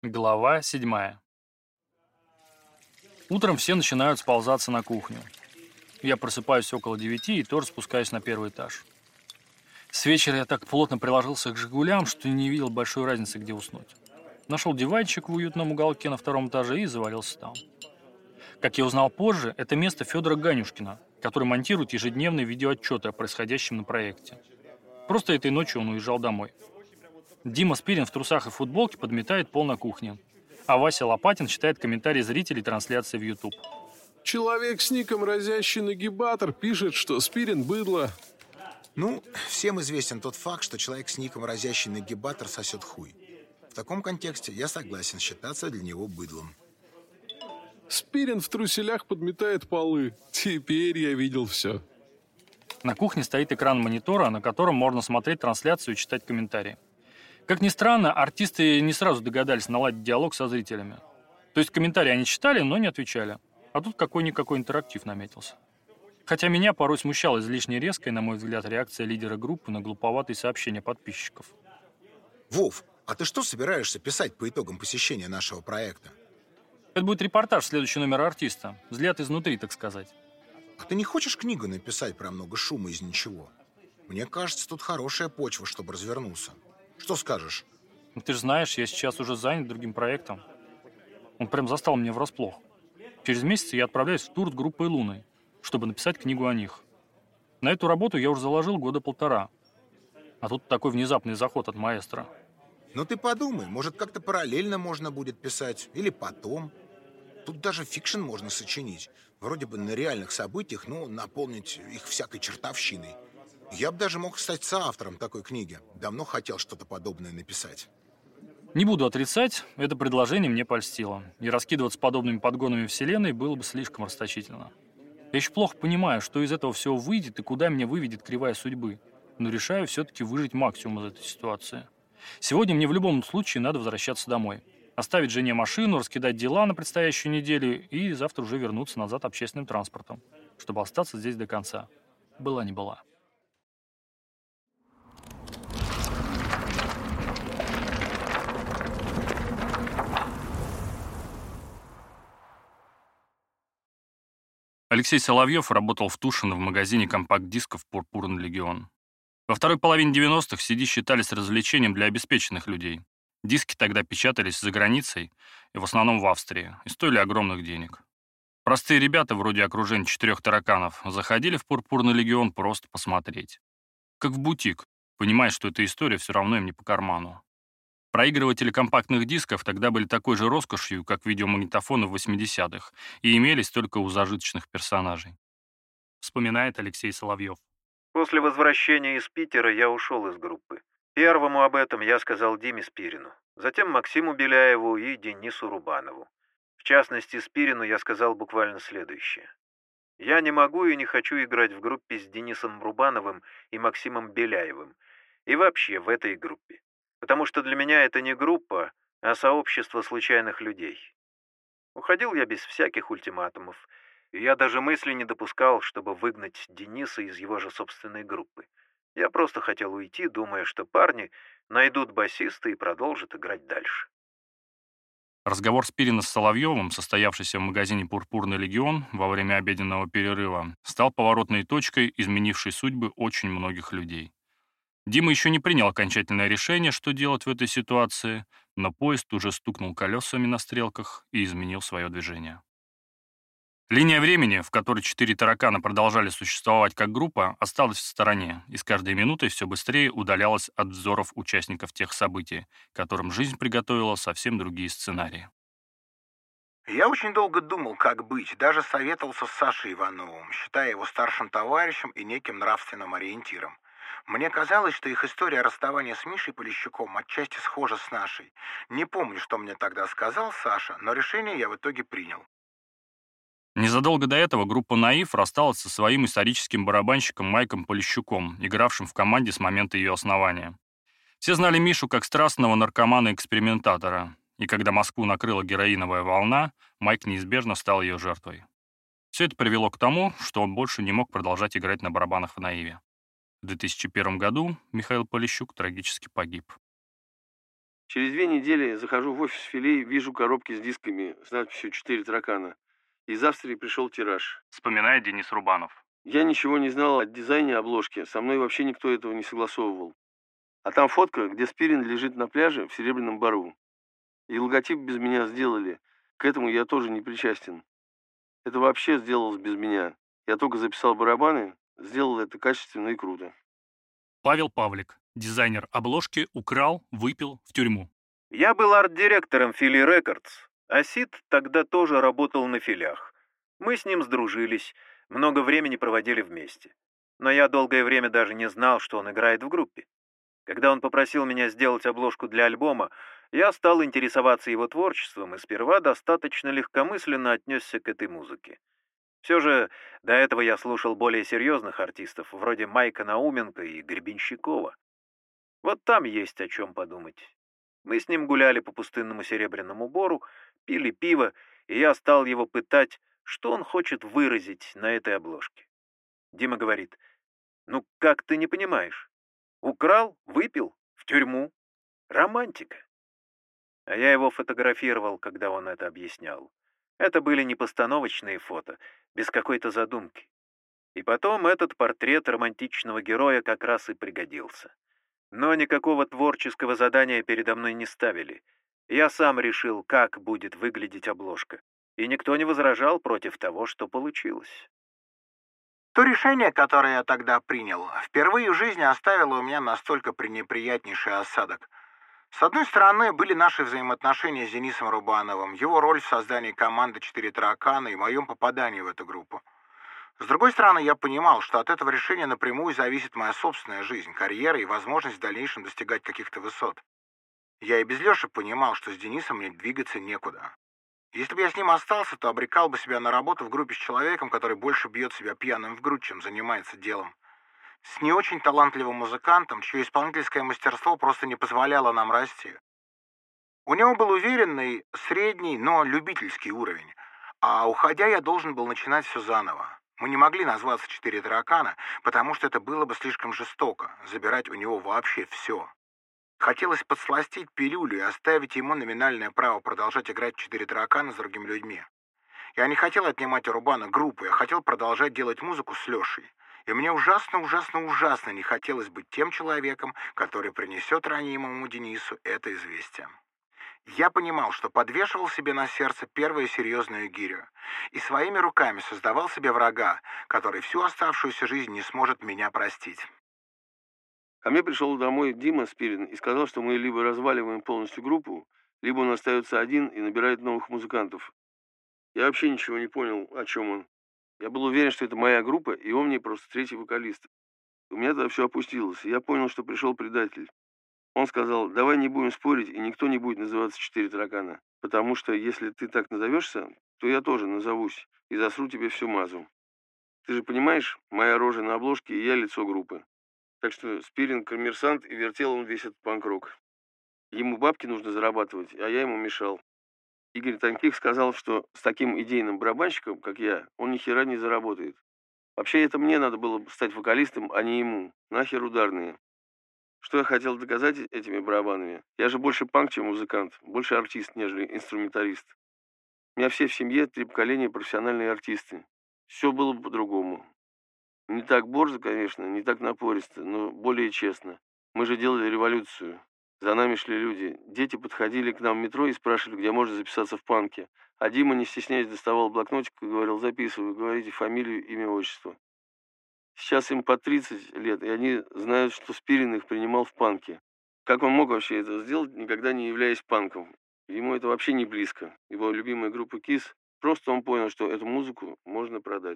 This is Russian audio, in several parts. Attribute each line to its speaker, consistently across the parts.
Speaker 1: Глава 7. Утром все начинают сползаться на кухню. Я просыпаюсь около 9 и тоже спускаюсь на первый этаж. С вечера я так плотно приложился к «Жигулям», что не видел большой разницы, где уснуть. Нашел диванчик в уютном уголке на втором этаже и завалился там. Как я узнал позже, это место Федора Ганюшкина, который монтирует ежедневные видеоотчеты о происходящем на проекте. Просто этой ночью он уезжал домой. Дима Спирин в трусах и футболке подметает пол на кухне, а Вася Лопатин читает комментарии зрителей трансляции в YouTube.
Speaker 2: Человек с ником «Разящий нагибатор» пишет, что Спирин быдло.
Speaker 3: Ну, всем известен тот факт, что человек с ником «Разящий нагибатор» сосет хуй. В таком контексте я согласен считаться для него быдлом.
Speaker 2: Спирин в труселях подметает полы. Теперь я видел все.
Speaker 1: На кухне стоит экран монитора, на котором можно смотреть трансляцию и читать комментарии. Как ни странно, артисты не сразу догадались наладить диалог со зрителями. То есть комментарии они читали, но не отвечали. А тут какой-никакой интерактив наметился. Хотя меня порой смущала излишне резкая, на мой взгляд, реакция лидера группы на глуповатые сообщения подписчиков.
Speaker 3: Вов, а ты что собираешься писать по итогам посещения нашего проекта?
Speaker 1: Это будет репортаж в следующий номер артиста. Взгляд изнутри, так сказать.
Speaker 3: А ты не хочешь книгу написать про много шума из ничего? Мне кажется, тут хорошая почва, чтобы развернуться. Что скажешь?
Speaker 1: Ты же знаешь, я сейчас уже занят другим проектом. Он прям застал меня врасплох. Через месяц я отправляюсь в тур с группой «Луной», чтобы написать книгу о них. На эту работу я уже заложил года полтора. А тут такой внезапный заход от маэстро.
Speaker 3: Ну ты подумай, может как-то параллельно можно будет писать, или потом. Тут даже фикшн можно сочинить. Вроде бы на реальных событиях, но наполнить их всякой чертовщиной. Я бы даже мог стать соавтором такой книги. Давно хотел что-то подобное написать.
Speaker 1: Не буду отрицать, это предложение мне польстило. И раскидываться подобными подгонами вселенной было бы слишком расточительно. Я еще плохо понимаю, что из этого всего выйдет и куда меня выведет кривая судьбы. Но решаю все-таки выжить максимум из этой ситуации. Сегодня мне в любом случае надо возвращаться домой. Оставить жене машину, раскидать дела на предстоящую неделю и завтра уже вернуться назад общественным транспортом, чтобы остаться здесь до конца. Была не была. Алексей Соловьев работал в Тушино в магазине компакт-дисков «Пурпурный легион». Во второй половине 90-х CD считались развлечением для обеспеченных людей. Диски тогда печатались за границей, и в основном в Австрии, и стоили огромных денег. Простые ребята, вроде окружения 4 тараканов, заходили в «Пурпурный легион» просто посмотреть. Как в бутик, понимая, что эта история все равно им не по карману. Проигрыватели компактных дисков тогда были такой же роскошью, как видеомагнитофоны в 80-х, и имелись только у зажиточных персонажей. Вспоминает Алексей Соловьев.
Speaker 4: После возвращения из Питера я ушел из группы. Первому об этом я сказал Диме Спирину, затем Максиму Беляеву и Денису Рубанову. В частности, Спирину я сказал буквально следующее. Я не могу и не хочу играть в группе с Денисом Рубановым и Максимом Беляевым, и вообще в этой группе. Потому что для меня это не группа, а сообщество случайных людей. Уходил я без всяких ультиматумов, и я даже мысли не допускал, чтобы выгнать Дениса из его же собственной группы. Я просто хотел уйти, думая, что парни найдут басиста и продолжат играть дальше.
Speaker 1: Разговор Спирина с Соловьевым, состоявшийся в магазине «Пурпурный легион» во время обеденного перерыва, стал поворотной точкой, изменившей судьбы очень многих людей. Дима еще не принял окончательное решение, что делать в этой ситуации, но поезд уже стукнул колесами на стрелках и изменил свое движение. Линия времени, в которой 4 таракана продолжали существовать как группа, осталась в стороне, и с каждой минутой все быстрее удалялась от взоров участников тех событий, которым жизнь приготовила совсем другие сценарии.
Speaker 3: Я очень долго думал, как быть, даже советовался с Сашей Ивановым, считая его старшим товарищем и неким нравственным ориентиром. Мне казалось, что их история расставания с Мишей Полищуком отчасти схожа с нашей. Не помню, что мне тогда сказал Саша, но решение я в итоге принял.
Speaker 1: Незадолго до этого группа «Наив» рассталась со своим историческим барабанщиком Майком Полищуком, игравшим в команде с момента ее основания. Все знали Мишу как страстного наркомана-экспериментатора, и когда Москву накрыла героиновая волна, Майк неизбежно стал ее жертвой. Все это привело к тому, что он больше не мог продолжать играть на барабанах в «Наиве». В 2001 году Михаил Полищук трагически погиб.
Speaker 5: Через 2 недели захожу в офис филей, вижу коробки с дисками с надписью «4 таракана». Из Австрии пришел тираж.
Speaker 1: Вспоминает Денис Рубанов.
Speaker 5: Я ничего не знал о дизайне обложки, со мной вообще никто этого не согласовывал. А там фотка, где Спирин лежит на пляже в Серебряном Бару. И логотип без меня сделали. К этому я тоже не причастен. Это вообще сделалось без меня. Я только записал барабаны, сделал это качественно и круто.
Speaker 1: Павел Павлик, дизайнер обложки, украл, выпил, в тюрьму.
Speaker 4: Я был арт-директором Фили Рекордс, а Сид тогда тоже работал на филях. Мы с ним сдружились, много времени проводили вместе. Но я долгое время даже не знал, что он играет в группе. Когда он попросил меня сделать обложку для альбома, я стал интересоваться его творчеством и сперва достаточно легкомысленно отнесся к этой музыке. Все же до этого я слушал более серьезных артистов, вроде Майка Науменко и Гребенщикова. Вот там есть о чем подумать. Мы с ним гуляли по пустынному Серебряному Бору, пили пиво, и я стал его пытать, что он хочет выразить на этой обложке. Дима говорит: «Ну как ты не понимаешь? Украл, выпил, в тюрьму. Романтика». А я его фотографировал, когда он это объяснял. Это были не постановочные фото, без какой-то задумки. И потом этот портрет романтичного героя как раз и пригодился. Но никакого творческого задания передо мной не ставили. Я сам решил, как будет выглядеть обложка. И никто не возражал против того, что получилось.
Speaker 3: То решение, которое я тогда принял, впервые в жизни оставило у меня настолько пренеприятнейший осадок. С одной стороны, были наши взаимоотношения с Денисом Рубановым, его роль в создании команды «4 таракана» и моем попадании в эту группу. С другой стороны, я понимал, что от этого решения напрямую зависит моя собственная жизнь, карьера и возможность в дальнейшем достигать каких-то высот. Я и без Леши понимал, что с Денисом мне двигаться некуда. Если бы я с ним остался, то обрекал бы себя на работу в группе с человеком, который больше бьет себя пьяным в грудь, чем занимается делом. С не очень талантливым музыкантом, чье исполнительское мастерство просто не позволяло нам расти. У него был уверенный, средний, но любительский уровень. А уходя, я должен был начинать все заново. Мы не могли назваться «4 таракана», потому что это было бы слишком жестоко, забирать у него вообще все. Хотелось подсластить пилюлю и оставить ему номинальное право продолжать играть «4 таракана» с другими людьми. Я не хотел отнимать у Рубана группу, я хотел продолжать делать музыку с Лешей. И мне ужасно не хотелось быть тем человеком, который принесет ранимому Денису это известие. Я понимал, что подвешивал себе на сердце первую серьезную гирю и своими руками создавал себе врага, который всю оставшуюся жизнь не сможет меня простить.
Speaker 5: Ко мне пришел домой Дима Спирин и сказал, что мы либо разваливаем полностью группу, либо он остается один и набирает новых музыкантов. Я вообще ничего не понял, о чем он. Я был уверен, что это моя группа, и он мне просто третий вокалист. У меня тогда все опустилось, и я понял, что пришел предатель. Он сказал: давай не будем спорить, и никто не будет называться «4 таракана», потому что если ты так назовешься, то я тоже назовусь и засру тебе всю мазу. Ты же понимаешь, моя рожа на обложке, и я лицо группы. Так что Спирин коммерсант, и вертел он весь этот панк-рок. Ему бабки нужно зарабатывать, а я ему мешал. Игорь Таньких сказал, что с таким идейным барабанщиком, как я, он ни хера не заработает. Вообще, это мне надо было стать вокалистом, а не ему. Нахер ударные. Что я хотел доказать этими барабанами? Я же больше панк, чем музыкант, больше артист, нежели инструменталист. У меня все в семье 3 поколения профессиональные артисты. Все было бы по-другому. Не так борзо, конечно, не так напористо, но более честно. Мы же делали революцию. За нами шли люди. Дети подходили к нам в метро и спрашивали, где можно записаться в панке. А Дима, не стесняясь, доставал блокнотик и говорил: записывай, говорите фамилию, имя, отчество. Сейчас им по 30 лет, и они знают, что Спирин их принимал в панке. Как он мог вообще это сделать, никогда не являясь панком? Ему это вообще не близко. Его любимая группа KISS, просто он понял, что эту музыку можно продать.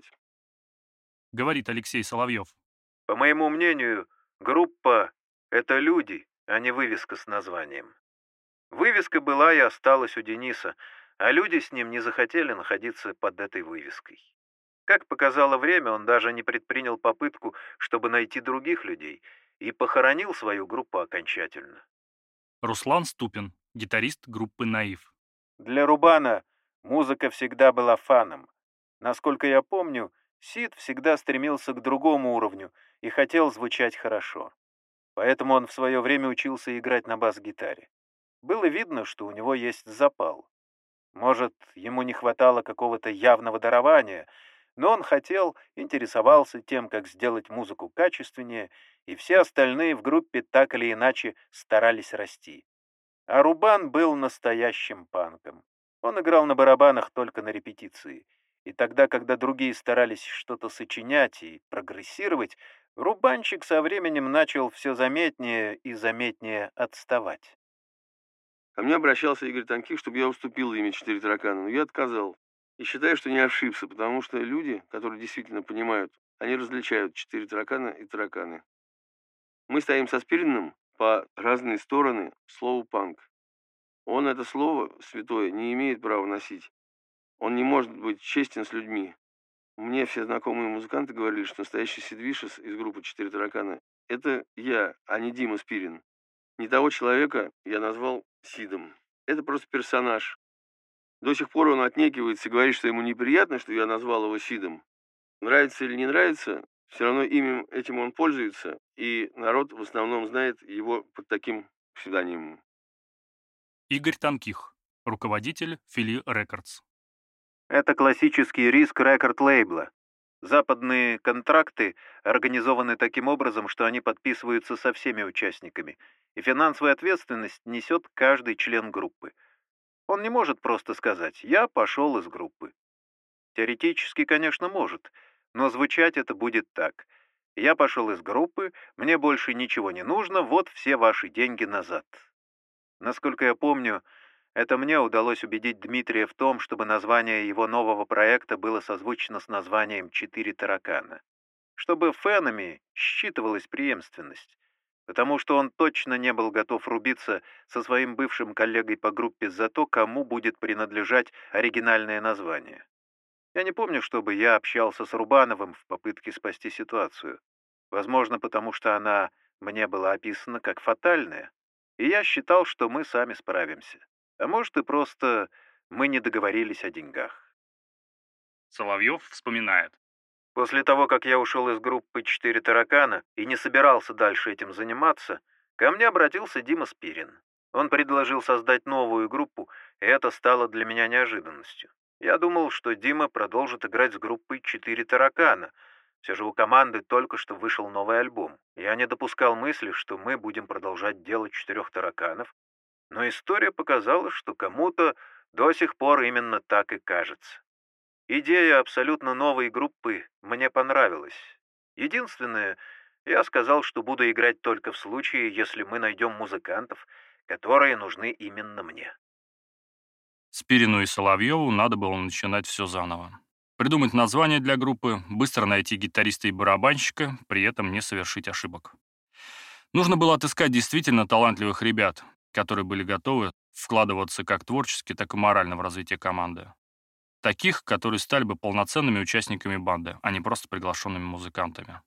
Speaker 1: Говорит Алексей Соловьев.
Speaker 4: По моему мнению, группа — это люди, а не вывеска с названием. Вывеска была и осталась у Дениса, а люди с ним не захотели находиться под этой вывеской. Как показало время, он даже не предпринял попытку, чтобы найти других людей, и похоронил свою группу окончательно.
Speaker 1: Руслан Ступин, гитарист группы «Наив».
Speaker 4: Для Рубана музыка всегда была фаном. Насколько я помню, Сид всегда стремился к другому уровню и хотел звучать хорошо. Поэтому он в свое время учился играть на бас-гитаре. Было видно, что у него есть запал. Может, ему не хватало какого-то явного дарования, но он хотел, интересовался тем, как сделать музыку качественнее, и все остальные в группе так или иначе старались расти. А Рубан был настоящим панком. Он играл на барабанах только на репетиции. И тогда, когда другие старались что-то сочинять и прогрессировать, Рубанчик со временем начал все заметнее и заметнее отставать.
Speaker 5: Ко мне обращался Игорь Танких, чтобы я уступил ими 4 таракана, но я отказал. И считаю, что не ошибся, потому что люди, которые действительно понимают, они различают 4 таракана и тараканы. Мы стоим со Спириным по разные стороны слова «панк». Он это слово, святое, не имеет права носить. Он не может быть честен с людьми. Мне все знакомые музыканты говорили, что настоящий Сид Вишес из группы «4 таракана» — это я, а не Дима Спирин. Не того человека я назвал Сидом. Это просто персонаж. До сих пор он отнекивается и говорит, что ему неприятно, что я назвал его Сидом. Нравится или не нравится, все равно именем этим он пользуется, и народ в основном знает его под таким псевдонимом.
Speaker 1: Игорь Танких, руководитель Philly Records.
Speaker 4: Это классический риск рекорд-лейбла. Западные контракты организованы таким образом, что они подписываются со всеми участниками, и финансовую ответственность несет каждый член группы. Он не может просто сказать «я пошел из группы». Теоретически, конечно, может, но звучать это будет так. «Я пошел из группы, мне больше ничего не нужно, вот все ваши деньги назад». Насколько я помню, это мне удалось убедить Дмитрия в том, чтобы название его нового проекта было созвучно с названием «4 таракана». Чтобы фенами считывалась преемственность. Потому что он точно не был готов рубиться со своим бывшим коллегой по группе за то, кому будет принадлежать оригинальное название. Я не помню, чтобы я общался с Рубановым в попытке спасти ситуацию. Возможно, потому что она мне была описана как фатальная, и я считал, что мы сами справимся. А может, и просто мы не договорились о деньгах.
Speaker 1: Соловьев вспоминает.
Speaker 4: После того, как я ушел из группы «4 таракана» и не собирался дальше этим заниматься, ко мне обратился Дима Спирин. Он предложил создать новую группу, и это стало для меня неожиданностью. Я думал, что Дима продолжит играть с группой «4 таракана». Все же у команды только что вышел новый альбом. Я не допускал мысли, что мы будем продолжать делать «4 тараканов», но история показала, что кому-то до сих пор именно так и кажется. Идея абсолютно новой группы мне понравилась. Единственное, я сказал, что буду играть только в случае, если мы найдем музыкантов, которые нужны именно мне.
Speaker 1: Спирину и Соловьеву надо было начинать все заново. Придумать название для группы, быстро найти гитариста и барабанщика, при этом не совершить ошибок. Нужно было отыскать действительно талантливых ребят, которые были готовы вкладываться как творчески, так и морально в развитие команды. Таких, которые стали бы полноценными участниками банды, а не просто приглашенными музыкантами.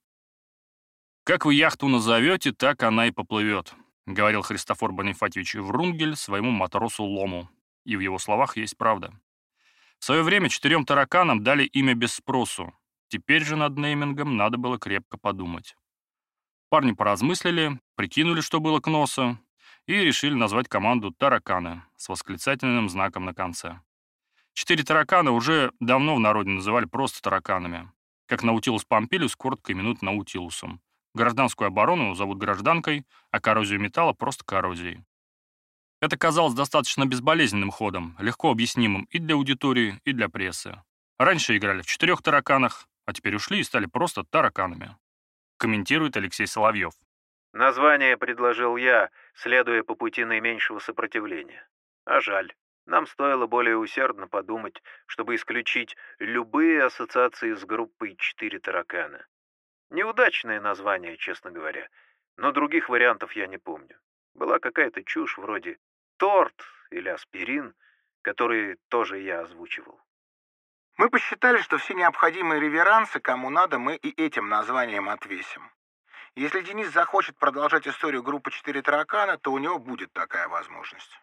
Speaker 1: «Как вы яхту назовете, так она и поплывет», говорил Христофор Бонифатьевич Врунгель своему матросу Лому. И в его словах есть правда. В свое время 4 тараканам дали имя без спросу. Теперь же над неймингом надо было крепко подумать. Парни поразмыслили, прикинули, что было к носу, и решили назвать команду «Тараканы» с восклицательным знаком на конце. 4 таракана уже давно в народе называли просто тараканами, как Наутилус Помпилиус коротко именуют Наутилусом. Гражданскую оборону зовут гражданкой, а коррозию металла просто коррозией. Это казалось достаточно безболезненным ходом, легко объяснимым и для аудитории, и для прессы. Раньше играли в 4 тараканах, а теперь ушли и стали просто тараканами. Комментирует Алексей Соловьев.
Speaker 4: Название предложил я, следуя по пути наименьшего сопротивления. А жаль. Нам стоило более усердно подумать, чтобы исключить любые ассоциации с группой «4 таракана». Неудачное название, честно говоря, но других вариантов я не помню. Была какая-то чушь вроде «торт» или «аспирин», которые тоже я озвучивал.
Speaker 3: Мы посчитали, что все необходимые реверансы, кому надо, мы и этим названием отвесим. Если Денис захочет продолжать историю группы «4 таракана», то у него будет такая возможность.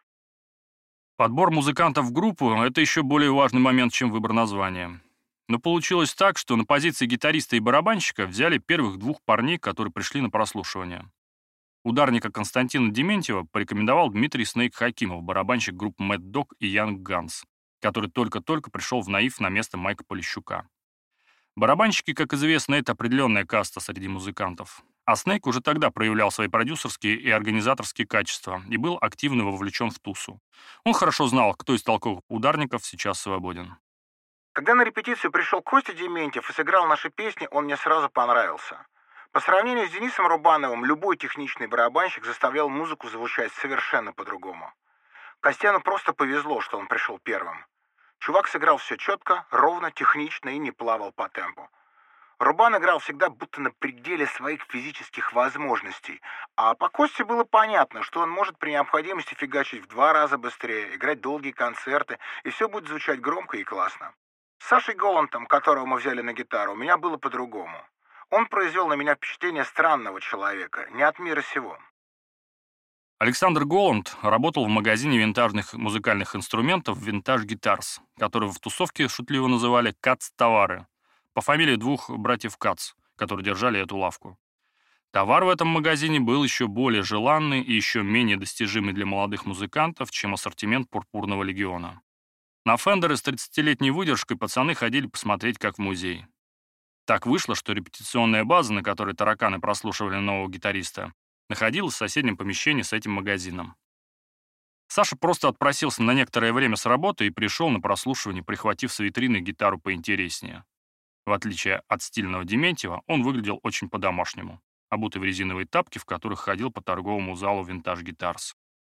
Speaker 1: Подбор музыкантов в группу — это еще более важный момент, чем выбор названия. Но получилось так, что на позиции гитариста и барабанщика взяли первых 2 парней, которые пришли на прослушивание. Ударника Константина Дементьева порекомендовал Дмитрий Снейк Хакимов, барабанщик группы Mad Dog и Young Guns, который только-только пришел в НАИФ на место Майка Полищука. Барабанщики, как известно, это определенная каста среди музыкантов. А Снейк уже тогда проявлял свои продюсерские и организаторские качества и был активно вовлечен в тусу. Он хорошо знал, кто из толковых ударников сейчас свободен.
Speaker 3: Когда на репетицию пришел Костя Дементьев и сыграл наши песни, он мне сразу понравился. По сравнению с Денисом Рубановым, любой техничный барабанщик заставлял музыку звучать совершенно по-другому. Костяну просто повезло, что он пришел первым. Чувак сыграл все четко, ровно, технично и не плавал по темпу. Рубан играл всегда будто на пределе своих физических возможностей, а по Косте было понятно, что он может при необходимости фигачить в 2 раза быстрее, играть долгие концерты, и все будет звучать громко и классно. С Сашей Голландом, которого мы взяли на гитару, у меня было по-другому. Он произвел на меня впечатление странного человека, не от мира сего.
Speaker 1: Александр Голланд работал в магазине винтажных музыкальных инструментов Vintage Guitars, который в тусовке шутливо называли «Кац-товары», по фамилии 2 братьев Кац, которые держали эту лавку. Товар в этом магазине был еще более желанный и еще менее достижимый для молодых музыкантов, чем ассортимент Пурпурного легиона. На Фендеры с 30-летней выдержкой пацаны ходили посмотреть, как в музей. Так вышло, что репетиционная база, на которой тараканы прослушивали нового гитариста, находилась в соседнем помещении с этим магазином. Саша просто отпросился на некоторое время с работы и пришел на прослушивание, прихватив с витрины гитару поинтереснее. В отличие от стильного Дементьева, он выглядел очень по-домашнему, обутый в резиновые тапки, в которых ходил по торговому залу Vintage Guitars.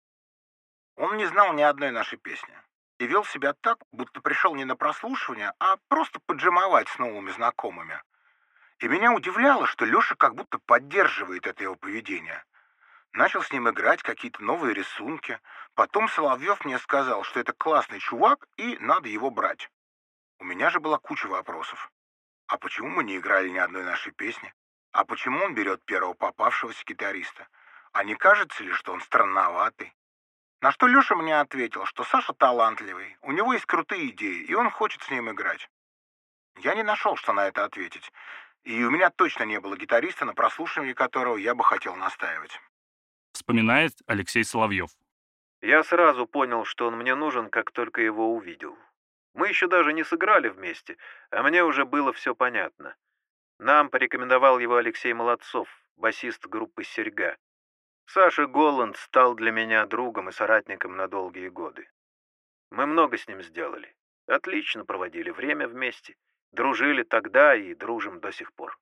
Speaker 3: Он не знал ни одной нашей песни и вел себя так, будто пришел не на прослушивание, а просто поджимовать с новыми знакомыми. И меня удивляло, что Леша как будто поддерживает это его поведение. Начал с ним играть какие-то новые рисунки. Потом Соловьев мне сказал, что это классный чувак и надо его брать. У меня же была куча вопросов. А почему мы не играли ни одной нашей песни? А почему он берет первого попавшегося гитариста? А не кажется ли, что он странноватый? На что Леша мне ответил, что Саша талантливый, у него есть крутые идеи, и он хочет с ним играть. Я не нашел, что на это ответить. И у меня точно не было гитариста, на прослушивании которого я бы хотел настаивать.
Speaker 1: Вспоминает Алексей Соловьев.
Speaker 4: Я сразу понял, что он мне нужен, как только его увидел. Мы еще даже не сыграли вместе, а мне уже было все понятно. Нам порекомендовал его Алексей Молодцов, басист группы «Серьга». Саша Голланд стал для меня другом и соратником на долгие годы. Мы много с ним сделали. Отлично проводили время вместе. Дружили тогда и дружим до сих пор.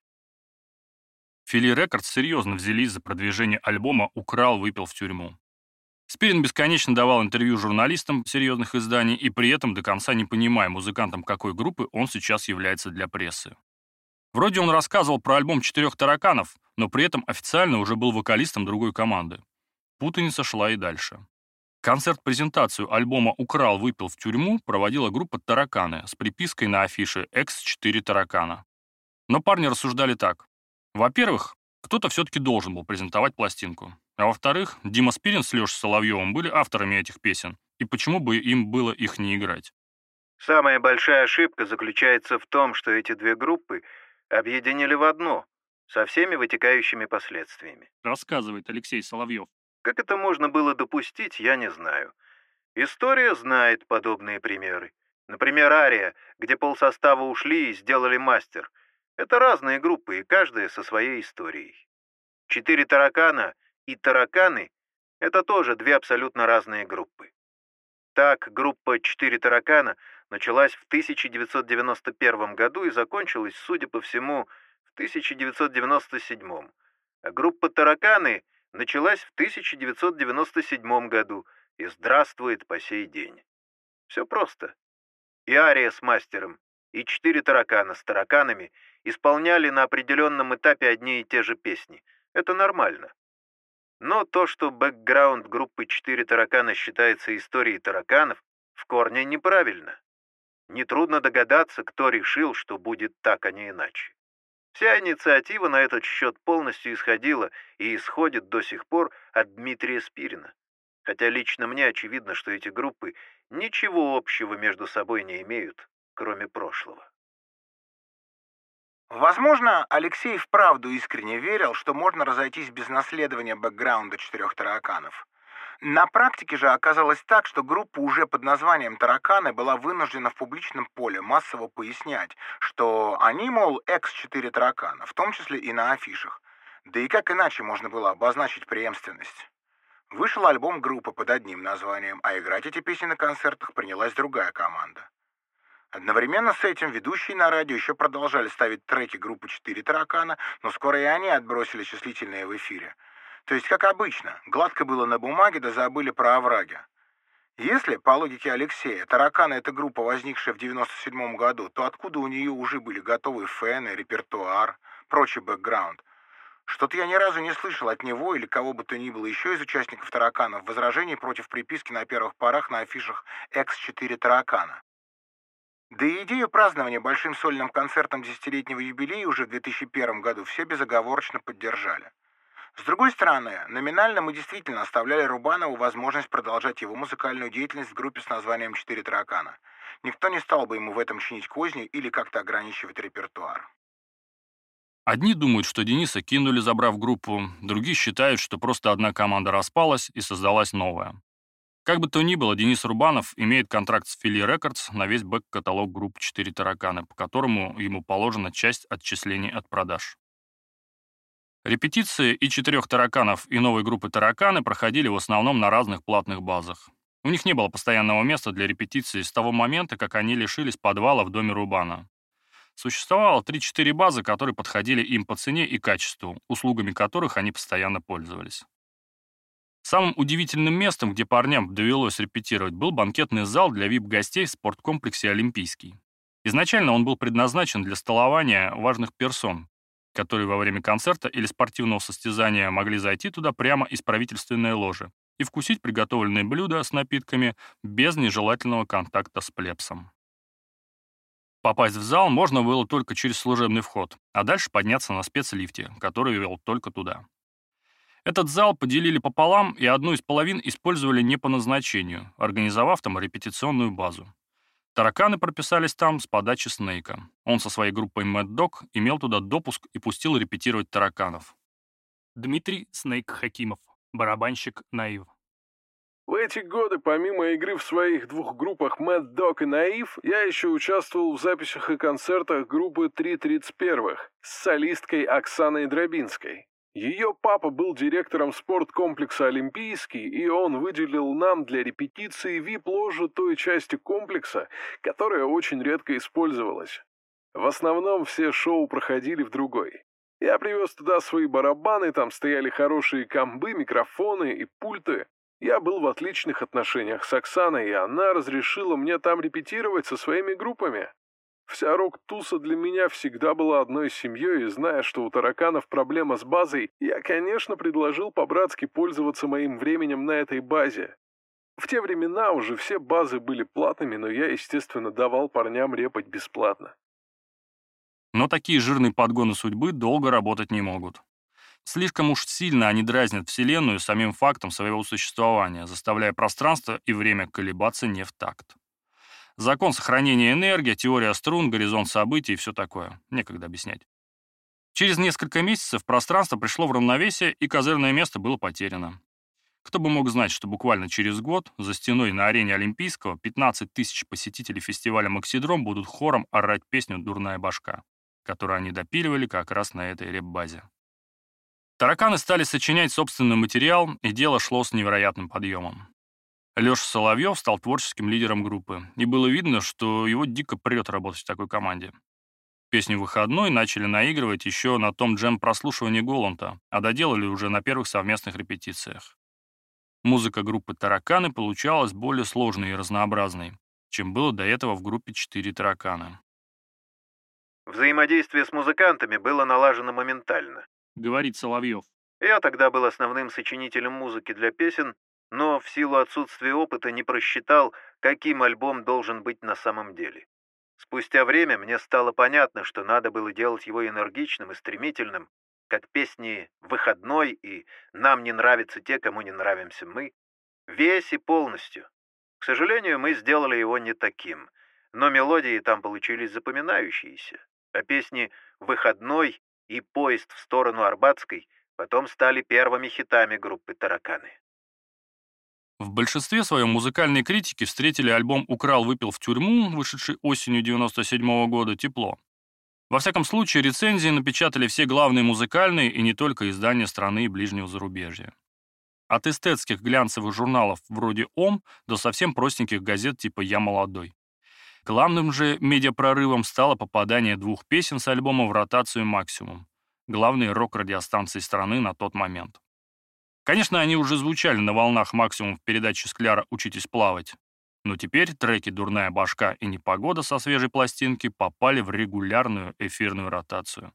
Speaker 1: Фили Рекордс серьезно взялись за продвижение альбома «Украл, выпил в тюрьму». Спирин бесконечно давал интервью журналистам серьезных изданий и при этом до конца не понимая музыкантом какой группы он сейчас является для прессы. Вроде он рассказывал про альбом «Четырех тараканов», но при этом официально уже был вокалистом другой команды. Путаница шла и дальше. Концерт-презентацию альбома «Украл, выпил в тюрьму» проводила группа «Тараканы» с припиской на афише «X4 таракана». Но парни рассуждали так. Во-первых, кто-то все-таки должен был презентовать пластинку. А во-вторых, Дима Спирин с Лешей Соловьевым были авторами этих песен, и почему бы им было их не играть?
Speaker 4: Самая большая ошибка заключается в том, что эти 2 группы объединили в одно, со всеми вытекающими последствиями.
Speaker 1: Рассказывает Алексей Соловьев.
Speaker 4: Как это можно было допустить, я не знаю. История знает подобные примеры. Например, «Ария», где полсостава ушли и сделали «Мастер». Это разные группы, и каждая со своей историей. «Четыре таракана» и «Тараканы» — это тоже 2 абсолютно разные группы. Так, группа «Четыре таракана» началась в 1991 году и закончилась, судя по всему, в 1997, а группа «Тараканы» началась в 1997 году и здравствует по сей день. Все просто. И «Ария» с «Мастером», и «Четыре таракана» с «Тараканами» исполняли на определенном этапе одни и те же песни. Это нормально. Но то, что бэкграунд группы «Четыре таракана» считается историей тараканов, в корне неправильно. Нетрудно догадаться, кто решил, что будет так, а не иначе. Вся инициатива на этот счет полностью исходила и исходит до сих пор от Дмитрия Спирина. Хотя лично мне очевидно, что эти группы ничего общего между собой не имеют, кроме прошлого.
Speaker 3: Возможно, Алексей вправду искренне верил, что можно разойтись без наследования бэкграунда 4 тараканов. На практике же оказалось так, что группа уже под названием «Тараканы» была вынуждена в публичном поле массово пояснять, что они, мол, экс-4 таракана, в том числе и на афишах. Да и как иначе можно было обозначить преемственность? Вышел альбом группы под одним названием, а играть эти песни на концертах принялась другая команда. Одновременно с этим ведущие на радио еще продолжали ставить треки группы «4 таракана», но скоро и они отбросили числительные в эфире. То есть, как обычно, гладко было на бумаге, да забыли про овраги. Если, по логике Алексея, «Тараканы» — это группа, возникшая в 1997 году, то откуда у нее уже были готовые фэны, репертуар, прочий бэкграунд? Что-то я ни разу не слышал от него или кого бы то ни было еще из участников «Тараканов» возражений против приписки на первых порах на афишах «Экс-4 таракана». Да и идею празднования большим сольным концертом десятилетнего юбилея уже в 2001 году все безоговорочно поддержали. С другой стороны, номинально мы действительно оставляли Рубанову возможность продолжать его музыкальную деятельность в группе с названием «4 таракана». Никто не стал бы ему в этом чинить козни или как-то ограничивать репертуар.
Speaker 1: Одни думают, что Дениса кинули, забрав группу, другие считают, что просто одна команда распалась и создалась новая. Как бы то ни было, Денис Рубанов имеет контракт с Philly Records на весь бэк-каталог группы «4 таракана», по которому ему положена часть отчислений от продаж. Репетиции и «4 тараканов», и новой группы «Тараканы» проходили в основном на разных платных базах. У них не было постоянного места для репетиции с того момента, как они лишились подвала в доме Рубана. Существовало 3-4 базы, которые подходили им по цене и качеству, услугами которых они постоянно пользовались. Самым удивительным местом, где парням довелось репетировать, был банкетный зал для VIP-гостей в спорткомплексе «Олимпийский». Изначально он был предназначен для столования важных персон, которые во время концерта или спортивного состязания могли зайти туда прямо из правительственной ложи и вкусить приготовленные блюда с напитками без нежелательного контакта с плебсом. Попасть в зал можно было только через служебный вход, а дальше подняться на спецлифте, который вел только туда. Этот зал поделили пополам, и одну из половин использовали не по назначению, организовав там репетиционную базу. Тараканы прописались там с подачи Снейка. Он со своей группой Mad Dog имел туда допуск и пустил репетировать тараканов. Дмитрий Снейк Хакимов, барабанщик Наив.
Speaker 2: В эти годы, помимо игры в своих двух группах Mad Dog и Наив, я еще участвовал в записях и концертах группы 331 с солисткой Оксаной Дробинской. Ее папа был директором спорткомплекса «Олимпийский», и он выделил нам для репетиции VIP-ложу той части комплекса, которая очень редко использовалась. В основном все шоу проходили в другой. Я привез туда свои барабаны, там стояли хорошие комбы, микрофоны и пульты. Я был в отличных отношениях с Оксаной, и она разрешила мне там репетировать со своими группами. Вся рок-туса для меня всегда была одной семьей, и зная, что у тараканов проблема с базой, я, конечно, предложил по-братски пользоваться моим временем на этой базе. В те времена уже все базы были платными, но я, естественно, давал парням репать бесплатно.
Speaker 1: Но такие жирные подгоны судьбы долго работать не могут. Слишком уж сильно они дразнят Вселенную самим фактом своего существования, заставляя пространство и время колебаться не в такт. Закон сохранения энергии, теория струн, горизонт событий и все такое. Некогда объяснять. Через несколько месяцев пространство пришло в равновесие, и козырное место было потеряно. Кто бы мог знать, что буквально через год за стеной на арене Олимпийского 15 тысяч посетителей фестиваля «Максидром» будут хором орать песню «Дурная башка», которую они допиливали как раз на этой реп-базе. Тараканы стали сочинять собственный материал, и дело шло с невероятным подъемом. Леша Соловьев стал творческим лидером группы, и было видно, что его дико прет работать в такой команде. Песню «Выходной» начали наигрывать еще на том джем-прослушивании Голланта, а доделали уже на первых совместных репетициях. Музыка группы «Тараканы» получалась более сложной и разнообразной, чем было до этого в группе «4 таракана».
Speaker 4: Взаимодействие с музыкантами было налажено моментально,
Speaker 1: Говорит Соловьев.
Speaker 4: Я тогда был основным сочинителем музыки для песен, но в силу отсутствия опыта не просчитал, каким альбом должен быть на самом деле. Спустя время мне стало понятно, что надо было делать его энергичным и стремительным, как песни «Выходной» и «Нам не нравятся те, кому не нравимся мы», весь и полностью. К сожалению, мы сделали его не таким, но мелодии там получились запоминающиеся. а песни «Выходной» и «Поезд в сторону Арбатской» потом стали первыми хитами группы «Тараканы».
Speaker 1: В большинстве своем музыкальные критики встретили альбом «Украл, выпил в тюрьму», вышедший осенью 1997 года, тепло. Во всяком случае, рецензии напечатали все главные музыкальные и не только издания страны и ближнего зарубежья. От эстетских глянцевых журналов вроде «Ом» до совсем простеньких газет типа «Я молодой». Главным же медиапрорывом стало попадание 2 песен с альбома в ротацию «Максимум», главной рок-радиостанции страны на тот момент. Конечно, они уже звучали на волнах «Максимум» в передаче «Скляра. Учитесь плавать». Но теперь треки «Дурная башка» и «Непогода» со свежей пластинки попали в регулярную эфирную ротацию.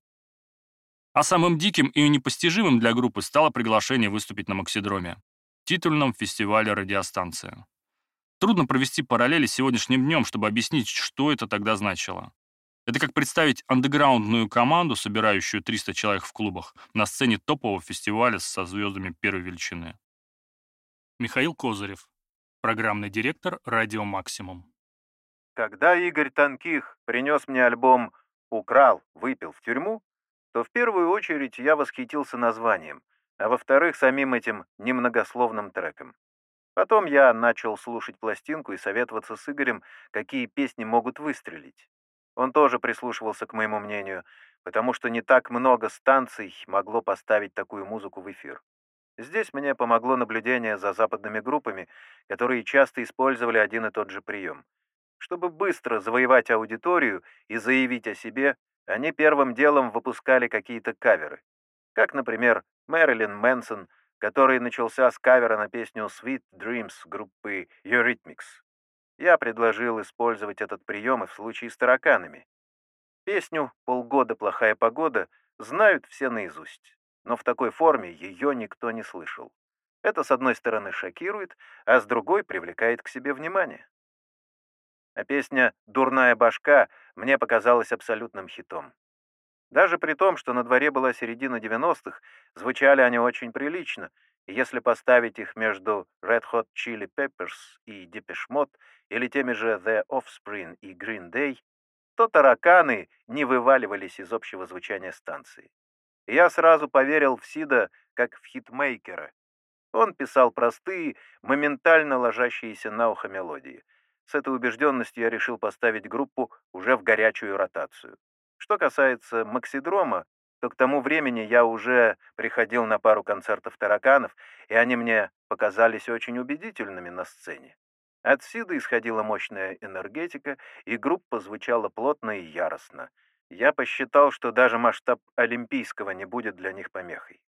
Speaker 1: А самым диким и непостижимым для группы стало приглашение выступить на Максидроме, титульном фестивале радиостанции. Трудно провести параллели с сегодняшним днем, чтобы объяснить, что это тогда значило. Это как представить андеграундную команду, собирающую 300 человек в клубах, на сцене топового фестиваля со звездами первой величины. Михаил Козырев, программный директор «Радио Максимум».
Speaker 4: Когда Игорь Тонких принес мне альбом «Украл, выпил в тюрьму», то в первую очередь я восхитился названием, а во-вторых, самим этим немногословным треком. Потом я начал слушать пластинку и советоваться с Игорем, какие песни могут выстрелить. Он тоже прислушивался к моему мнению, потому что не так много станций могло поставить такую музыку в эфир. Здесь мне помогло наблюдение за западными группами, которые часто использовали один и тот же прием. Чтобы быстро завоевать аудиторию и заявить о себе, они первым делом выпускали какие-то каверы. Как, например, Мэрилин Мэнсон, который начался с кавера на песню «Sweet Dreams» группы Eurythmics. Я предложил использовать этот прием и в случае с тараканами. Песню «Полгода плохая погода» знают все наизусть, но в такой форме ее никто не слышал. Это, с одной стороны, шокирует, а с другой привлекает к себе внимание. А песня «Дурная башка» мне показалась абсолютным хитом. Даже при том, что на дворе была середина 90-х, звучали они очень прилично, и если поставить их между Red Hot Chili Peppers и Depeche Mode или теми же The Offspring и Green Day, то тараканы не вываливались из общего звучания станции. И я сразу поверил в Сида как в хитмейкера. Он писал простые, моментально ложащиеся на ухо мелодии. С этой убежденностью я решил поставить группу уже в горячую ротацию. Что касается Максидрома, то к тому времени я уже приходил на пару концертов тараканов, и они мне показались очень убедительными на сцене. От Сида исходила мощная энергетика, и группа звучала плотно и яростно. Я посчитал, что даже масштаб олимпийского не будет для них помехой.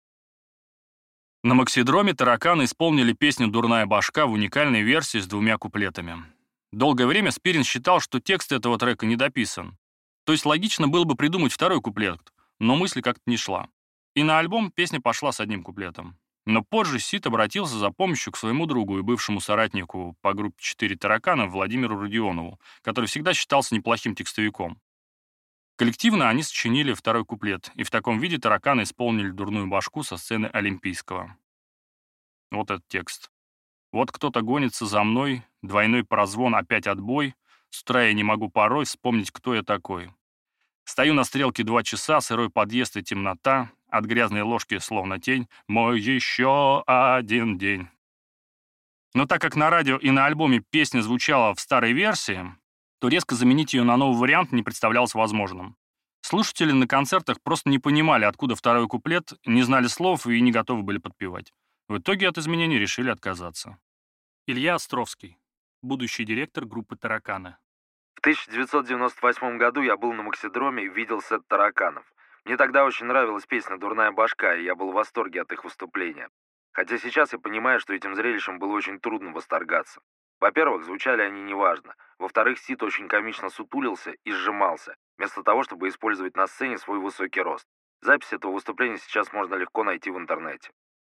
Speaker 1: На Максидроме тараканы исполнили песню «Дурная башка» в уникальной версии с 2 куплетами. Долгое время Спирин считал, что текст этого трека не дописан. То есть логично было бы придумать 2 куплет, но мысль как-то не шла. И на альбом песня пошла с 1 куплетом. Но позже Сид обратился за помощью к своему другу и бывшему соратнику по группе «4 таракана» Владимиру Родионову, который всегда считался неплохим текстовиком. Коллективно они сочинили 2 куплет, и в таком виде тараканы исполнили «Дурную башку» со сцены Олимпийского. Вот этот текст. «Вот кто-то гонится за мной, двойной прозвон, опять отбой. С утра я не могу порой вспомнить, кто я такой. Стою на стрелке 2 часа, сырой подъезд и темнота, от грязной ложки словно тень, мой еще один день». Но так как на радио и на альбоме песня звучала в старой версии, то резко заменить ее на новый вариант не представлялось возможным. Слушатели на концертах просто не понимали, откуда 2 куплет, не знали слов и не готовы были подпевать. В итоге от изменений решили отказаться. Илья Островский, будущий директор группы «Тараканы».
Speaker 6: В 1998 году я был на Максидроме и видел сет тараканов. Мне тогда очень нравилась песня «Дурная башка», и я был в восторге от их выступления. Хотя сейчас я понимаю, что этим зрелищем было очень трудно восторгаться. Во-первых, звучали они неважно. Во-вторых, Сид очень комично сутулился и сжимался, вместо того, чтобы использовать на сцене свой высокий рост. Запись этого выступления сейчас можно легко найти в интернете.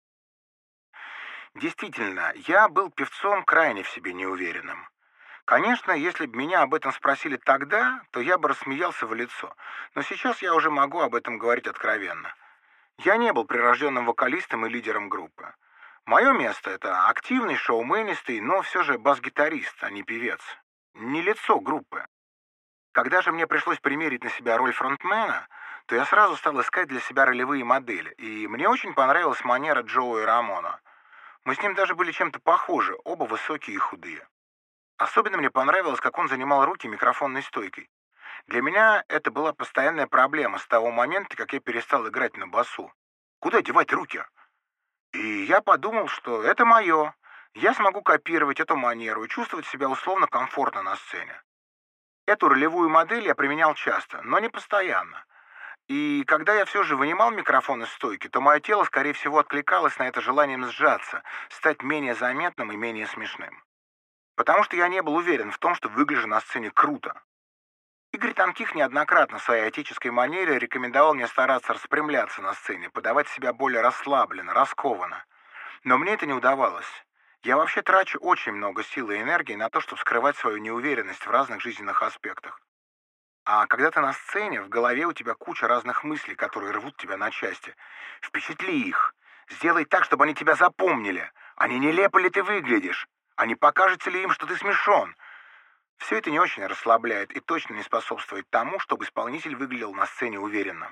Speaker 3: Действительно, я был певцом крайне в себе неуверенным. Конечно, если бы меня об этом спросили тогда, то я бы рассмеялся в лицо. Но сейчас я уже могу об этом говорить откровенно. Я не был прирожденным вокалистом и лидером группы. Мое место — это активный, шоуменистый, но все же бас-гитарист, а не певец. Не лицо группы. Когда же мне пришлось примерить на себя роль фронтмена, то я сразу стал искать для себя ролевые модели, и мне очень понравилась манера Джоуи Рамона. Мы с ним даже были чем-то похожи, оба высокие и худые. Особенно мне понравилось, как он занимал руки микрофонной стойкой. Для меня это была постоянная проблема с того момента, как я перестал играть на басу. Куда девать руки? И я подумал, что это мое. Я смогу копировать эту манеру и чувствовать себя условно комфортно на сцене. Эту ролевую модель я применял часто, но не постоянно. И когда я все же вынимал микрофон из стойки, то мое тело, скорее всего, откликалось на это желанием сжаться, стать менее заметным и менее смешным. Потому что я не был уверен в том, что выгляжу на сцене круто. Игорь Тонких неоднократно в своей отеческой манере рекомендовал мне стараться распрямляться на сцене, подавать себя более расслабленно, раскованно. Но мне это не удавалось. Я вообще трачу очень много сил и энергии на то, чтобы скрывать свою неуверенность в разных жизненных аспектах. А когда ты на сцене, в голове у тебя куча разных мыслей, которые рвут тебя на части. Впечатли их. Сделай так, чтобы они тебя запомнили. А не нелепо ли ты выглядишь? А не покажется ли им, что ты смешон? Все это не очень расслабляет и точно не способствует тому, чтобы исполнитель выглядел на сцене уверенно.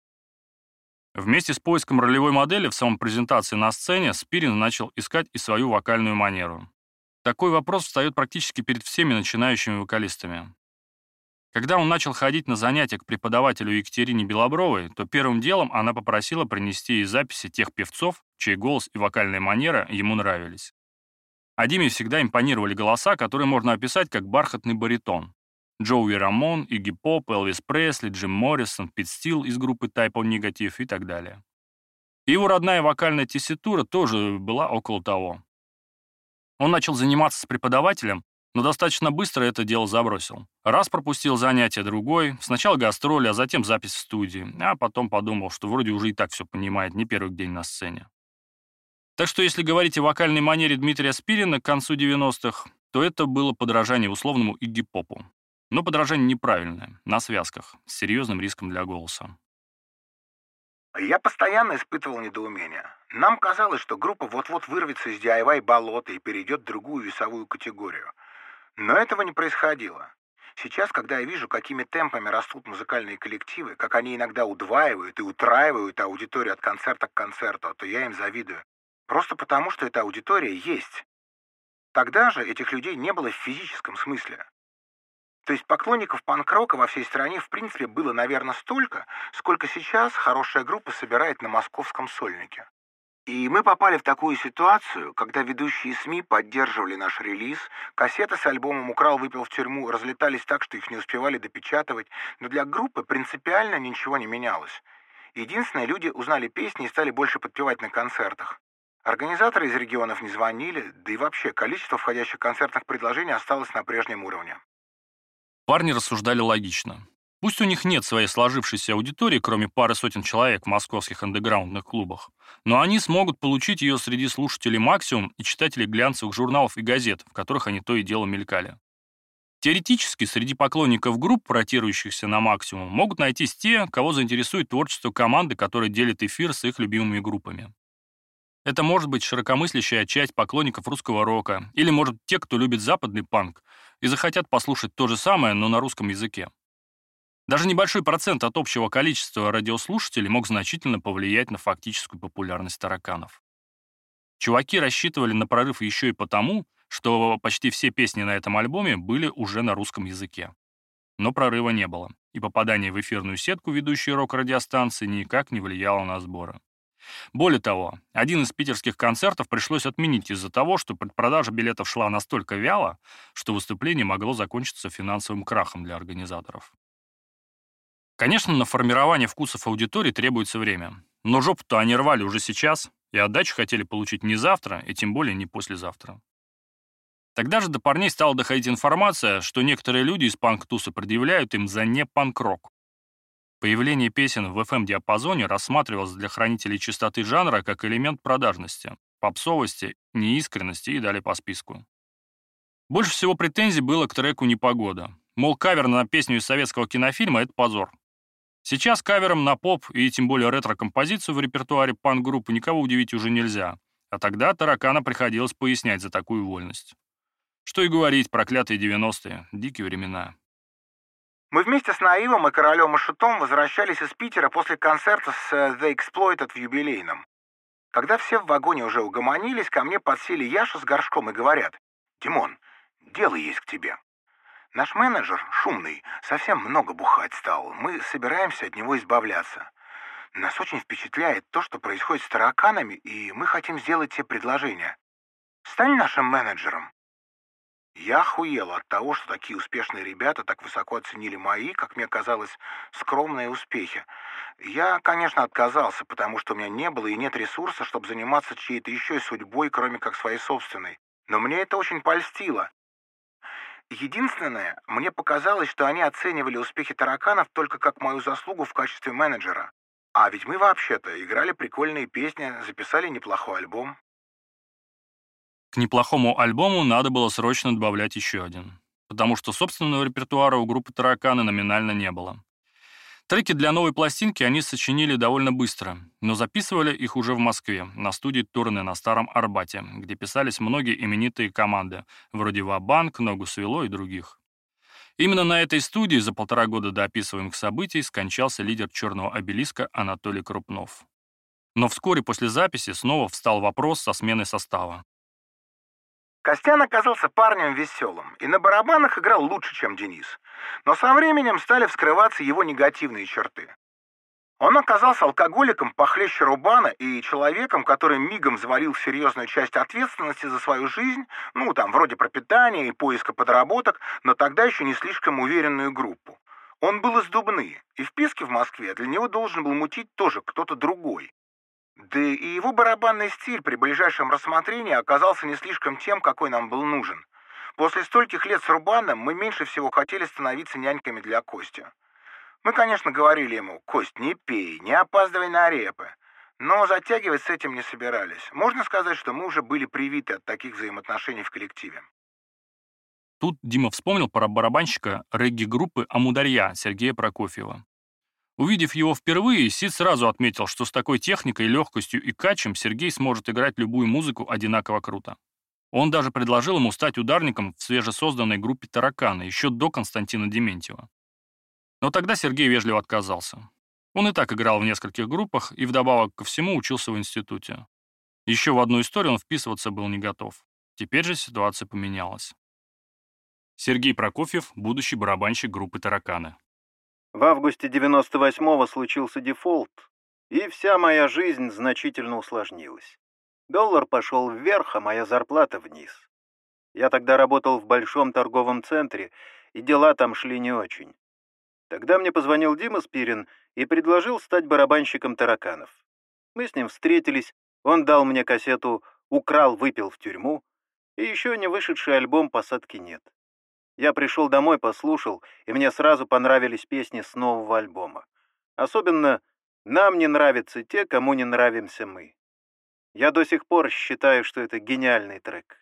Speaker 1: Вместе с поиском ролевой модели в самопрезентации на сцене Спирин начал искать и свою вокальную манеру. Такой вопрос встает практически перед всеми начинающими вокалистами. Когда он начал ходить на занятия к преподавателю Екатерине Белобровой, то первым делом она попросила принести ей записи тех певцов, чей голос и вокальная манера ему нравились. А Диме всегда импонировали голоса, которые можно описать как бархатный баритон. Джоуи Рамон, Игги Поп, Элвис Пресли, Джим Моррисон, Пит Стил из группы Type O Negative и так далее. И его родная вокальная тесситура тоже была около того. Он начал заниматься с преподавателем, но достаточно быстро это дело забросил. Раз пропустил занятие, другой, сначала гастроли, а затем запись в студии, а потом подумал, что вроде уже и так все понимает, не первый день на сцене. Так что если говорить о вокальной манере Дмитрия Спирина к концу 90-х, то это было подражание условному Игги Попу. Но подражание неправильное, на связках, с серьезным риском для голоса.
Speaker 3: Я постоянно испытывал недоумение. Нам казалось, что группа вот-вот вырвется из DIY-болота и перейдет в другую весовую категорию. Но этого не происходило. Сейчас, когда я вижу, какими темпами растут музыкальные коллективы, как они иногда удваивают и утраивают аудиторию от концерта к концерту, то я им завидую. Просто потому, что эта аудитория есть. Тогда же этих людей не было в физическом смысле. То есть поклонников панк-рока во всей стране в принципе было, наверное, столько, сколько сейчас хорошая группа собирает на московском Сольнике. И мы попали в такую ситуацию, когда ведущие СМИ поддерживали наш релиз, кассеты с альбомом «Украл, выпил в тюрьму» разлетались так, что их не успевали допечатывать, но для группы принципиально ничего не менялось. Единственное, люди узнали песни и стали больше подпевать на концертах. Организаторы из регионов не звонили, да и вообще количество входящих концертных предложений осталось на прежнем уровне.
Speaker 1: Парни рассуждали логично. Пусть у них нет своей сложившейся аудитории, кроме пары сотен человек в московских андеграундных клубах, но они смогут получить ее среди слушателей «Максимум» и читателей глянцевых журналов и газет, в которых они то и дело мелькали. Теоретически, среди поклонников групп, ротирующихся на «Максимум», могут найтись те, кого заинтересует творчество команды, которая делит эфир с их любимыми группами. Это может быть широкомыслящая часть поклонников русского рока, или, может, те, кто любит западный панк и захотят послушать то же самое, но на русском языке. Даже небольшой процент от общего количества радиослушателей мог значительно повлиять на фактическую популярность тараканов. Чуваки рассчитывали на прорыв еще и потому, что почти все песни на этом альбоме были уже на русском языке. Но прорыва не было, и попадание в эфирную сетку ведущей рок-радиостанции никак не влияло на сборы. Более того, один из питерских концертов пришлось отменить из-за того, что предпродажа билетов шла настолько вяло, что выступление могло закончиться финансовым крахом для организаторов. Конечно, на формирование вкусов аудитории требуется время, но жопу-то они рвали уже сейчас, и отдачу хотели получить не завтра, и тем более не послезавтра. Тогда же до парней стала доходить информация, что некоторые люди из панк-туса предъявляют им за не-панк-рок. Появление песен в FM-диапазоне рассматривалось для хранителей чистоты жанра как элемент продажности, попсовости, неискренности и далее по списку. Больше всего претензий было к треку «Непогода». Мол, кавер на песню из советского кинофильма — это позор. Сейчас кавером на поп и тем более ретро-композицию в репертуаре панк-группы никого удивить уже нельзя, а тогда таракана приходилось пояснять за такую вольность. Что и говорить, проклятые 90-е, дикие времена.
Speaker 3: Мы вместе с Наивом и Королем и Шутом возвращались из Питера после концерта с The Exploited в юбилейном. Когда все в вагоне уже угомонились, ко мне подсели Яша с Горшком и говорят: «Димон, дело есть к тебе. Наш менеджер, Шумный, совсем много бухать стал. Мы собираемся от него избавляться. Нас очень впечатляет то, что происходит с тараканами, и мы хотим сделать тебе предложение. Стань нашим менеджером». Я охуел от того, что такие успешные ребята так высоко оценили мои, как мне казалось, скромные успехи. Я, конечно, отказался, потому что у меня не было и нет ресурса, чтобы заниматься чьей-то еще судьбой, кроме как своей собственной. Но мне это очень польстило. Единственное, мне показалось, что они оценивали успехи тараканов только как мою заслугу в качестве менеджера. А ведь мы вообще-то играли прикольные песни, записали неплохой альбом.
Speaker 1: К неплохому альбому надо было срочно добавлять еще один, потому что собственного репертуара у группы «Тараканы» номинально не было. Треки для новой пластинки они сочинили довольно быстро, но записывали их уже в Москве, на студии Турне на Старом Арбате, где писались многие именитые команды, вроде «Ва-Банк», «Ногу свело» и других. Именно на этой студии за 1,5 года до описываемых событий скончался лидер «Черного обелиска» Анатолий Крупнов. Но вскоре после записи снова встал вопрос со сменой состава.
Speaker 3: Костян оказался парнем веселым и на барабанах играл лучше, чем Денис. Но со временем стали вскрываться его негативные черты. Он оказался алкоголиком похлеще Рубана и человеком, который мигом взвалил серьезную часть ответственности за свою жизнь, вроде пропитания и поиска подработок, но тогда еще не слишком уверенную группу. Он был из Дубны, и в Писке в Москве для него должен был мутить тоже кто-то другой. Да и его барабанный стиль при ближайшем рассмотрении оказался не слишком тем, какой нам был нужен. После стольких лет с Рубаном мы меньше всего хотели становиться няньками для Кости. Мы, конечно, говорили ему: «Кость, не пей, не опаздывай на репы». Но затягивать с этим не собирались. Можно сказать, что мы уже были привиты от таких взаимоотношений в коллективе.
Speaker 1: Тут Дима вспомнил про барабанщика регги-группы «Амударья» Сергея Прокофьева. Увидев его впервые, Сид сразу отметил, что с такой техникой, легкостью и качем Сергей сможет играть любую музыку одинаково круто. Он даже предложил ему стать ударником в свежесозданной группе «Тараканы» еще до Константина Дементьева. Но тогда Сергей вежливо отказался. Он и так играл в нескольких группах и вдобавок ко всему учился в институте. Еще в одну историю он вписываться был не готов. Теперь же ситуация поменялась. Сергей Прокофьев, будущий барабанщик группы «Тараканы».
Speaker 4: В августе 98-го случился дефолт, и вся моя жизнь значительно усложнилась. Доллар пошел вверх, а моя зарплата вниз. Я тогда работал в большом торговом центре, и дела там шли не очень. Тогда мне позвонил Дима Спирин и предложил стать барабанщиком «Тараканов». Мы с ним встретились, он дал мне кассету «Украл, выпил в тюрьму» и еще не вышедший альбом «Посадки нет». Я пришел домой, послушал, и мне сразу понравились песни с нового альбома. Особенно «Нам не нравятся те, кому не нравимся мы». Я до сих пор считаю, что это гениальный трек.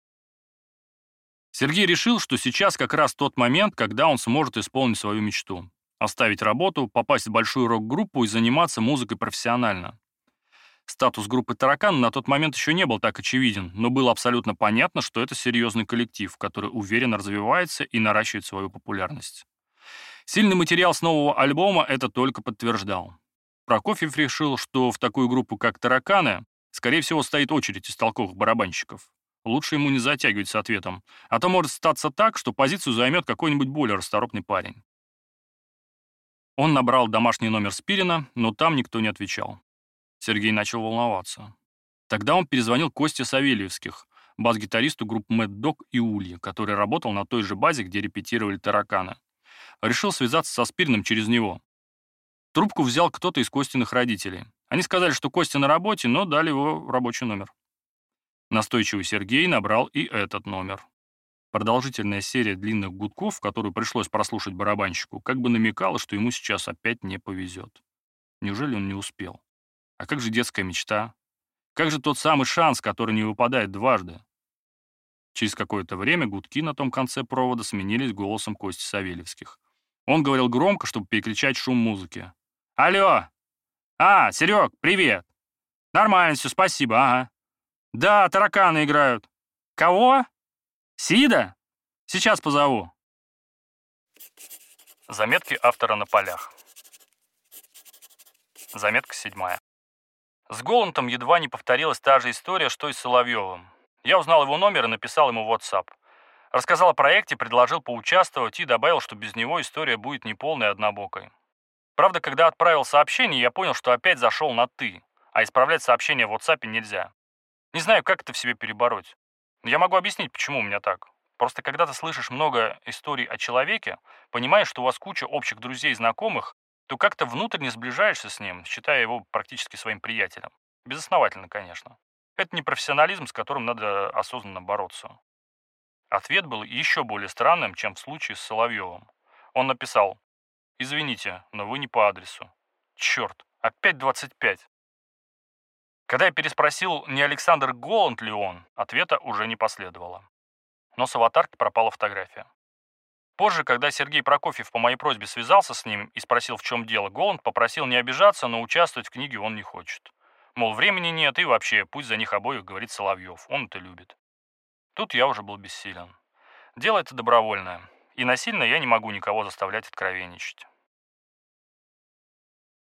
Speaker 1: Сергей решил, что сейчас как раз тот момент, когда он сможет исполнить свою мечту. Оставить работу, попасть в большую рок-группу и заниматься музыкой профессионально. Статус группы «Таракан» на тот момент еще не был так очевиден, но было абсолютно понятно, что это серьезный коллектив, который уверенно развивается и наращивает свою популярность. Сильный материал с нового альбома это только подтверждал. Прокофьев решил, что в такую группу, как «Тараканы», скорее всего, стоит очередь из толковых барабанщиков. Лучше ему не затягивать с ответом, а то может статься так, что позицию займет какой-нибудь более расторопный парень. Он набрал домашний номер Спирина, но там никто не отвечал. Сергей начал волноваться. Тогда он перезвонил Косте Савельевских, бас-гитаристу групп Mad Dog и Ульи, который работал на той же базе, где репетировали «Тараканы». Решил связаться со Спириным через него. Трубку взял кто-то из Костиных родителей. Они сказали, что Костя на работе, но дали его рабочий номер. Настойчивый Сергей набрал и этот номер. Продолжительная серия длинных гудков, которую пришлось прослушать барабанщику, как бы намекала, что ему сейчас опять не повезет. Неужели он не успел? А как же детская мечта? Как же тот самый шанс, который не выпадает дважды? Через какое-то время гудки на том конце провода сменились голосом Кости Савельевских. Он говорил громко, чтобы перекричать шум музыки. «Алло! Серег, привет! Нормально все, спасибо, ага. Да, «Тараканы» играют. Кого? Сида? Сейчас позову». Заметки автора на полях. Заметка 7. С Голландом едва не повторилась та же история, что и с Соловьевым. Я узнал его номер и написал ему в WhatsApp. Рассказал о проекте, предложил поучаствовать и добавил, что без него история будет неполной и однобокой. Правда, когда отправил сообщение, я понял, что опять зашел на «ты», а исправлять сообщение в WhatsApp нельзя. Не знаю, как это в себе перебороть. Но я могу объяснить, почему у меня так. Просто когда ты слышишь много историй о человеке, понимаешь, что у вас куча общих друзей и знакомых, то как-то внутренне сближаешься с ним, считая его практически своим приятелем. Безосновательно, конечно. Это не профессионализм, с которым надо осознанно бороться. Ответ был еще более странным, чем в случае с Соловьевым. Он написал: «Извините, но вы не по адресу». Черт, опять 25. Когда я переспросил, не Александр Голланд ли он, ответа уже не последовало. Но с аватарки пропала фотография. Позже, когда Сергей Прокофьев по моей просьбе связался с ним и спросил, в чем дело, Голланд попросил не обижаться, но участвовать в книге он не хочет. Мол, времени нет, и вообще, пусть за них обоих говорит Соловьев, он это любит. Тут я уже был бессилен. Дело это добровольное, и насильно я не могу никого заставлять откровенничать.